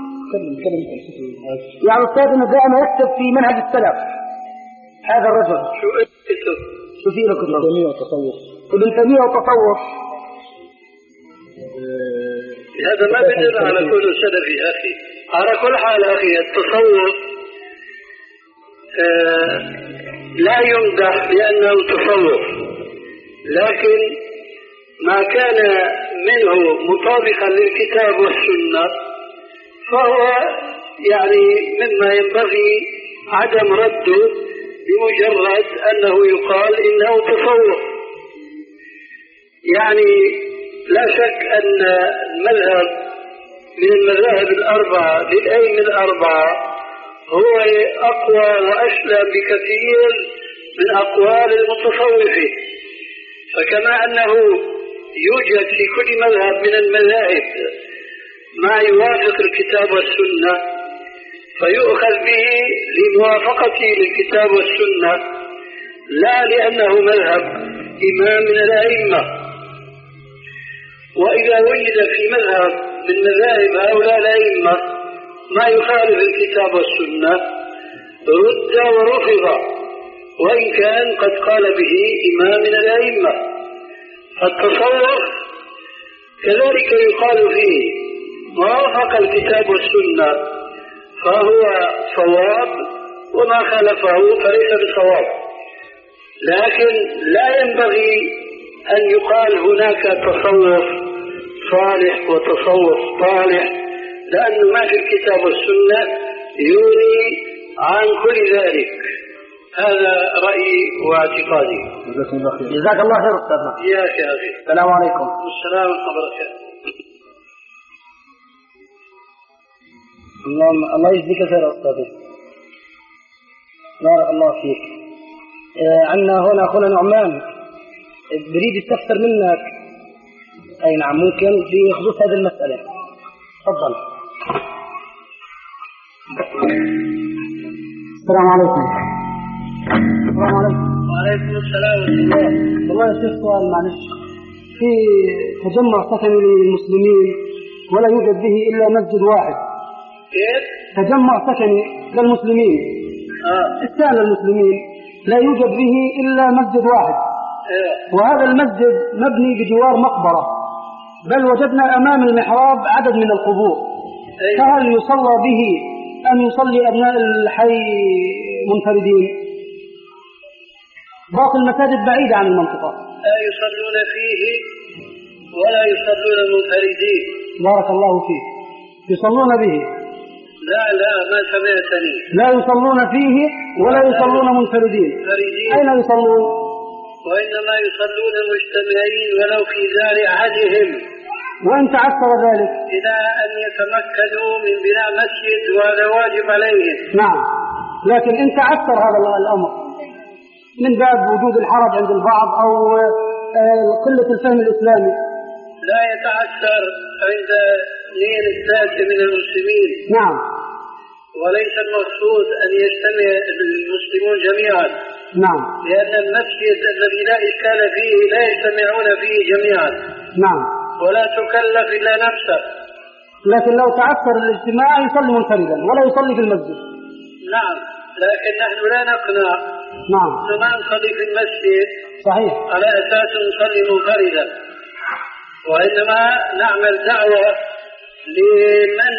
يعني أستاذي إنه دائما يكتب في منهج السلف هذا الرجل. شو اسمه؟ شو في له كتب؟ ابن تيمية والتصوف. ابن تيمية والتصوف. هذا ما بيدل على كل سلفي أخي. على كل حال أخي التصوف آه لا يمدح لأنه تصوف، لكن ما كان منه مطابقا للكتاب والسنة فهو يعني مما ينبغي عدم رده بمجرد أنه يقال إنه تصوف. يعني لا شك أن المذهب من المذاهب الأربعة للأئمة الأربعة هو أقوى وأسلم بكثير من أقوال المتصوفين. فكما أنه يوجد في كل مذهب من المذاهب ما يوافق الكتاب والسنة فيؤخذ به لموافقته للكتاب والسنة، لا لأنه مذهب إمام من الأئمة. وإذا وجد في مذهب من مذاهب هؤلاء الأئمة ما يخالف الكتاب والسنة رد ورفض، وإن كان قد قال به إمام من الأئمة. التصوف كذلك يقال فيه ما وافق الكتاب والسنة فهو صواب، وما خالفه فليس بصواب. لكن لا ينبغي أن يقال هناك تصوف صالح وتصوف طالح، لأنه ما في الكتاب والسنة يغني عن كل ذلك. هذا رأيي واعتقادي. جزاك الله خير أستاذنا. إياك يا أخي. السلام عليكم. السلام ورحمة الله وبركاته. اللهم الله يجزيك خير أستاذي. بارك الله فيك. آه عندنا هنا أخونا نعمان بريد يستفسر منك. أي نعم، ممكن في خصوص هذه المسألة. تفضل. السلام عليكم. السلام عليكم. وعليكم السلام ورحمة الله. والله يا شيخ سؤال معلش. في تجمع سكني للمسلمين ولا يوجد به إلا مسجد واحد. كيف؟ تجمع سكني للمسلمين. آه. إسكان المسلمين لا يوجد به إلا مسجد واحد. إيه. وهذا المسجد مبني بجوار مقبرة، بل وجدنا أمام المحراب عدد من القبور. إيه. فهل يصلى به أم يصلي أبناء الحي منفردين؟ باقي المساجد بعيدة عن المنطقة. لا يصلون فيه ولا يصلون منفردين. بارك الله فيك. يصلون به؟ لا لا ما سمعتني. لا يصلون فيه ولا يصلون منفردين. منفردين. أين يصلون؟ وإنما يصلون مجتمعين ولو في دار أحدهم. وإن تعثر ذلك؟ إلى أن يتمكنوا من بناء مسجد، وهذا واجب عليهم. نعم، لكن إن تعثر هذا الأمر من باب وجود الحرج عند البعض أو قلة الفهم الإسلامي. لا يتعثر عند اثنين الثالثة من المسلمين. نعم. وليس المقصود أن يجتمع المسلمون جميعا. نعم. لأن المسجد الذي لا إشكال فيه لا يجتمعون فيه جميعا. نعم. ولا تكلف إلا نفسه. لكن لو تعثر الاجتماع يصلي منفردا ولا يصلي في المسجد. نعم، لكن نحن لا نقنع. نعم. ما نصلي في المسجد صحيح على أساس نصلي منفردا، وإنما نعمل دعوة لمن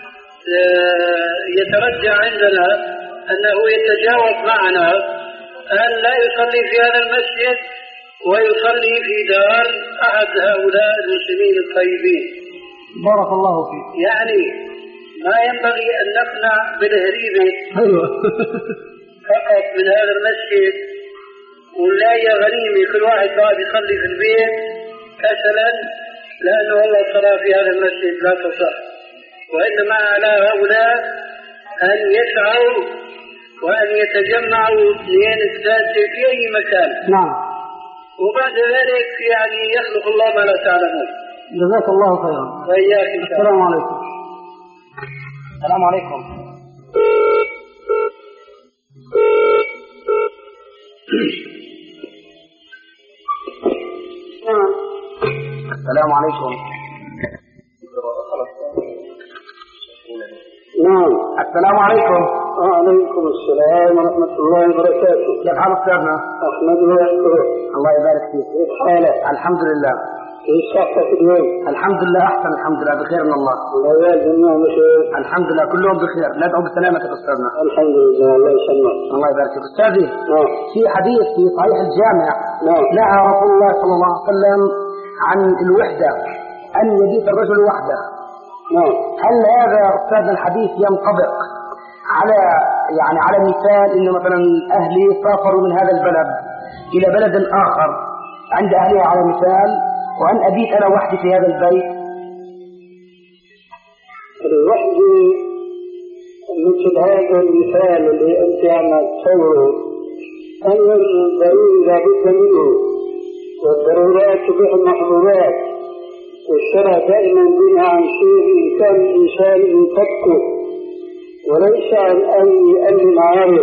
يترجع عندنا أنه يتجاوز معنا أن لا يصلي في هذا المسجد ويصلي في دار أحد هؤلاء المسلمين الطيبين. بارك الله فيك. يعني ما ينبغي أن نقنع بالهريبة أيوة. فقط من هذا المسجد ولا هي غنيمة كل واحد قاعد يصلي في البيت كسلا لأنه والله الصلاة في هذا المسجد لا تصح. وإنما على هؤلاء أن يسعوا وأن يتجمعوا اثنين ثلاثة في أي مكان. نعم. وبعد ذلك يعني يخلق الله ما لا تعلمون. جزاك الله خيرا. وإياك إن شاء الله. السلام عليكم. السلام عليكم. السلام عليكم. نعم. السلام عليكم. وعليكم السلام ورحمة الله وبركاته. كيف حال أستاذنا؟ أحمد وأشكرك. الله يبارك فيك. كيف حالك؟ الحمد لله. كيف صحتك اليوم؟ الحمد لله أحسن، الحمد لله بخير من الله. الله يجزينا بخير. الحمد لله كلهم بخير، ندعو بسلامة أستاذنا. الحمد لله الله يسلمك. الله يبارك فيك. أستاذي نعم. في حديث في صحيح الجامع نعم. نهى رسول الله صلى الله عليه وسلم عن الوحدة، أن يبيت الرجل وحده، نعم. هل هذا أستاذ الحديث ينطبق على يعني على مثال إنه مثلا أهلي سافروا من هذا البلد إلى بلد آخر عند أهلها على مثال، وأن أبيت أنا وحدي في هذا البيت؟ الوحدة مثل هذا المثال اللي أنت عم تصوره أمر ضروري لابد منه، والضرورات تبيح المحظورات، والشرع دائما بنى عن شيء إمكان الإنسان أن يفكه وليس عن أن يؤمن عارض.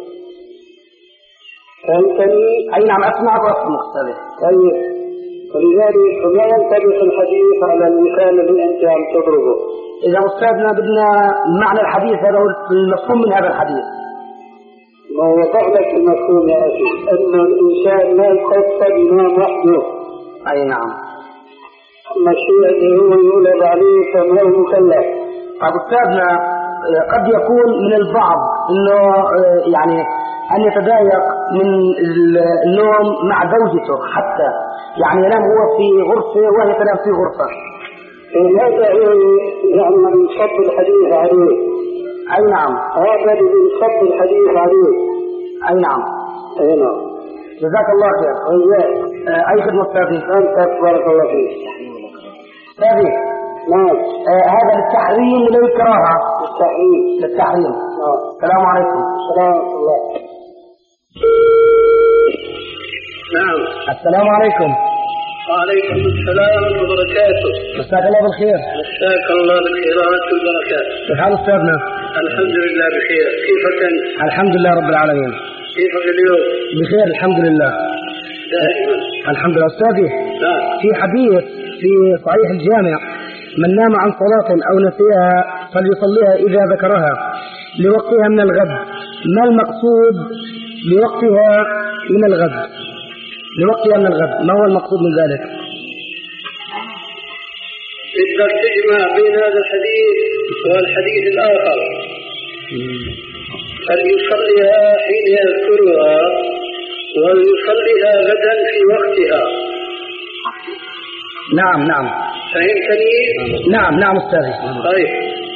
فهمتني؟ أي نعم أسمعك وأسمع أستاذ. طيب، ولذلك لا ينطبق الحديث على المثال اللي أنت عم تضربه. إذا أستاذنا بدنا معنى الحديث هذا هو المفهوم من هذا الحديث. ما وضع لك المفهوم يا أخي أن الإنسان ما يخطى بما وحده. أي نعم. المشروع اللي هو يولد عليه فما هو مكلف. طيب أستاذنا قد يكون من البعض إنه يعني أن يتضايق من النوم مع زوجته، حتى يعني ينام هو في غرفة وهي تنام في غرفة. هذا يعني ينصب الحديث عليه. أي نعم. هذا اللي ينصب الحديث عليه. أي نعم. أي نعم. جزاك الله خير. وإياك. أي خدمة أستاذي؟ أنت بارك الله فيك. أستاذي. نعم. آه هذا للتحريم ولا للكراهة؟ للتحريم. للتحريم. نعم. السلام عليكم. السلام ورحمة الله. نعم. السلام عليكم. وعليكم السلام وبركاته. مساك الله بالخير. مساك الله بالخيرات والبركات. كيف حال أستاذنا؟ الحمد لله بخير. كيفك أنت؟ الحمد لله رب العالمين. كيفك اليوم؟ بخير الحمد لله. دائما. الحمد لله. أستاذي. نعم. في حديث في صحيح الجامع: من نام عن صلاة أو نسيها فليصليها إذا ذكرها لوقتها من الغد. ما المقصود لوقتها من الغد؟ لوقتها من الغد، ما هو المقصود من ذلك؟ بدك تجمع بين هذا الحديث والحديث الآخر. فليصليها حين يذكرها وليصليها غدا في وقتها. نعم نعم. فهمتني؟ نعم نعم أستاذي. طيب.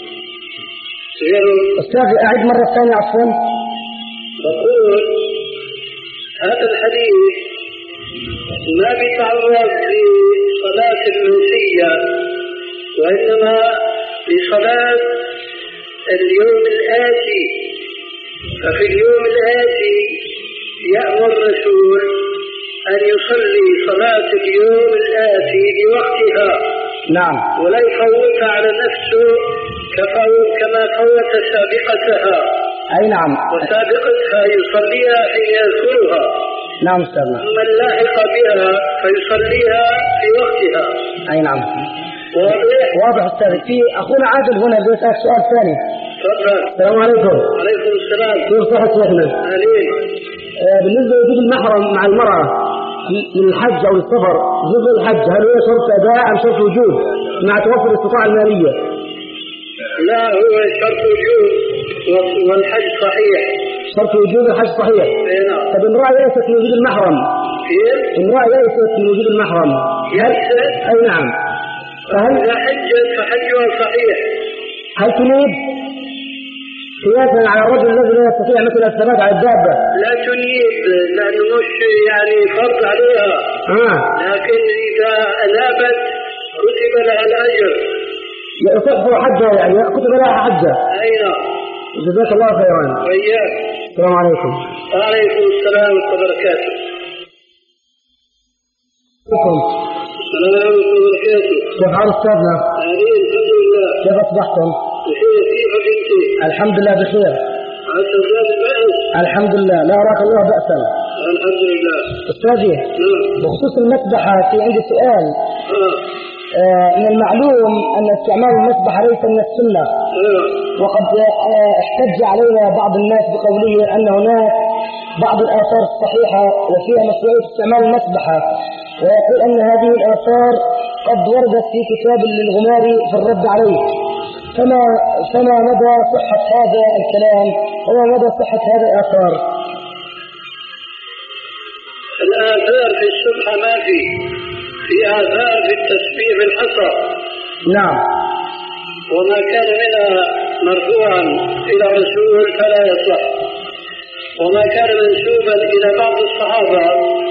أستاذي أعد مرة ثانية عفوا. بقول هذا الحديث ما بيتعرض لصلاة المنسية، وإنما لصلاة اليوم الآتي. ففي اليوم الآتي يأمر الرسول أن يصلي صلاة اليوم الآتي بوقتها. نعم. ولا يفوت على نفسه كما فوت سابقتها. أي نعم. وسابقتها يصليها حين يذكرها. نعم أستاذنا. ثم اللاحق بها فيصليها في وقتها. أي نعم. واضح؟ واضح أستاذي. في أخونا عادل هنا بده يسأل سؤال ثاني. تفضل. السلام عليكم. وعليكم السلام. كيف صحة شيخنا؟ أهلين. آه بالنسبة لوجود المحرم مع المرأة للحج أو السفر، جزء الحج هل هو شرط أداء أم شرط وجود مع توفر الاستطاعة المالية؟ لا، هو شرط وجود والحج صحيح. شرط وجود الحج صحيح. اي نعم. طب امرأة يأست من وجود المحرم. كيف؟ امرأة يأست من وجود المحرم. يأست؟ أي نعم. فهل إذا حجت فحجها صحيح. هل تنيب قياسا على الرجل الذي لا يستطيع مثل الثبات على الدابة؟ لا تنيب لأنه مش يعني فرض عليها. آه. لكن إذا أنابت كتب لها الأجر. يصح حجها يعني كتب لها حجة. أي نعم. جزاك الله خيرا. وإياك. السلام عليكم. وعليكم السلام وبركاته. السلام عليكم وبركاته. كيف حال أستاذنا؟ أهلين الحمد لله. كيف أصبحتم؟ بخير. كيفك أنت؟ الحمد لله بخير. عسى الله بأس. الحمد لله لا أراك الله بأسا. الحمد لله. أستاذي. نعم. بخصوص المسبحة في عندي سؤال. آه. آه من المعلوم أن استعمال المسبحة ليس من السنة. آه. وقد آه احتج علينا بعض الناس بقوله أن هناك بعض الآثار الصحيحة وفيها مشروعية استعمال المسبحة، ويقول أن هذه الآثار قد وردت في كتاب للغماري في الرد عليه. فما فما مدى صحة هذا الكلام وما مدى صحة هذه الآثار؟ الآثار في السبحة ما في في آثار في التسبيح بالحصى. نعم. وما كان منها مرفوعا إلى الرسول فلا يصح، وما كان منسوبا إلى بعض الصحابة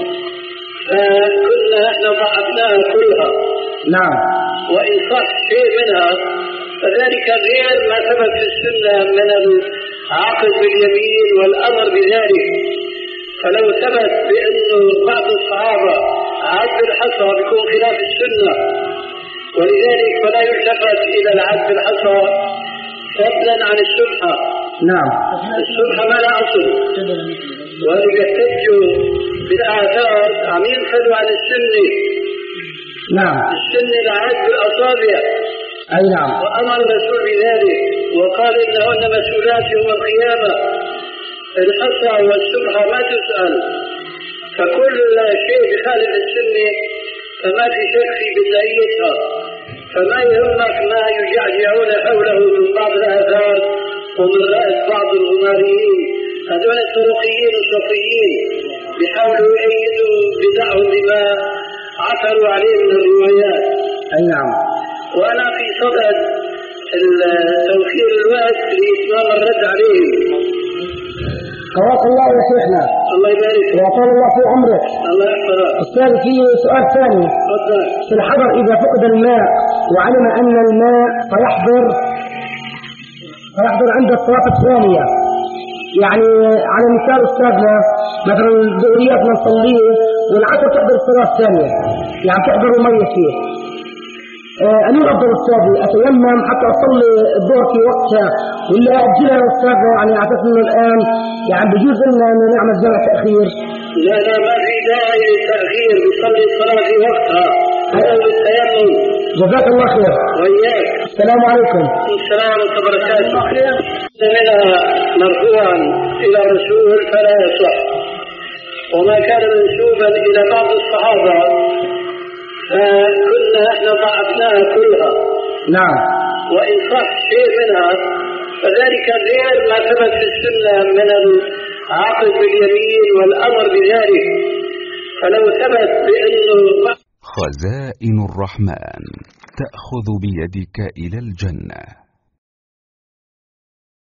فكنا احنا ضعفناها كلها. نعم. وإن صح شيء منها فذلك غير ما ثبت في السنة من العقد باليمين والأمر بذلك. فلو ثبت بأنه بعض الصحابة عد بالحصى بيكون خلاف السنة، ولذلك فلا يلتفت إلى العد بالحصى فضلا عن السبحة. نعم. السبحة ما لا أصل، وأن يحتجوا بالآثار عم ينفذوا عن السنة. نعم. السنة العد بالأصابع. أي نعم. وأمر الرسول بذلك وقال إنهن مسؤولات يوم القيامة. الحصى والسبحة ما تسأل، فكل شيء بخالف السنة فما في شك في بدايتها. فما يهمك ما يجعجعون حوله من بعض الآثار ومن رأس بعض الغماريين، هذول الطرقيين الصفيين بيحاولوا يؤيدوا بدعهم بما عثروا عليه من الروايات. أي نعم. وأنا في صدد توفير الوقت لإتمام الرد عليهم. قواك الله يا شيخنا. الله يبارك. وأطال الله في عمرك. الله يحفظك. أستاذ في سؤال ثاني. تفضل. في الحضر إذا فقد الماء وعلم أن الماء فيحضر فيحضر عند الصلاة الثانية، يعني على مثال أستاذنا مثلا الظهريات نصليه والعصر تحضر الصلاة الثانية، يعني تحضر مية فيه. أن يفضل أستاذي أتيمم حتى أصلي الظهر في وقتها ولا أجلها يا أستاذ؟ يعني أعتقد أنه الآن يعني بجوز لنا أن نعمل جمع تأخير. لا لا ما في داعي للتأخير، بيصلي الصلاة في وقتها أو بالتيمم. جزاك الله خير. وإياك. السلام عليكم. السلام ورحمة الله وبركاته. منها مرفوعا إلى الرسول فلا يصح، وما كان منسوبا إلى بعض الصحابة فكنا احنا ضعفناها كلها. نعم. وإن صح شيء منها فذلك غير ما ثبت في السنة من العقد باليمين والأمر بذلك. فلو ثبت بأنه خزائن الرحمن تأخذ بيدك إلى الجنة.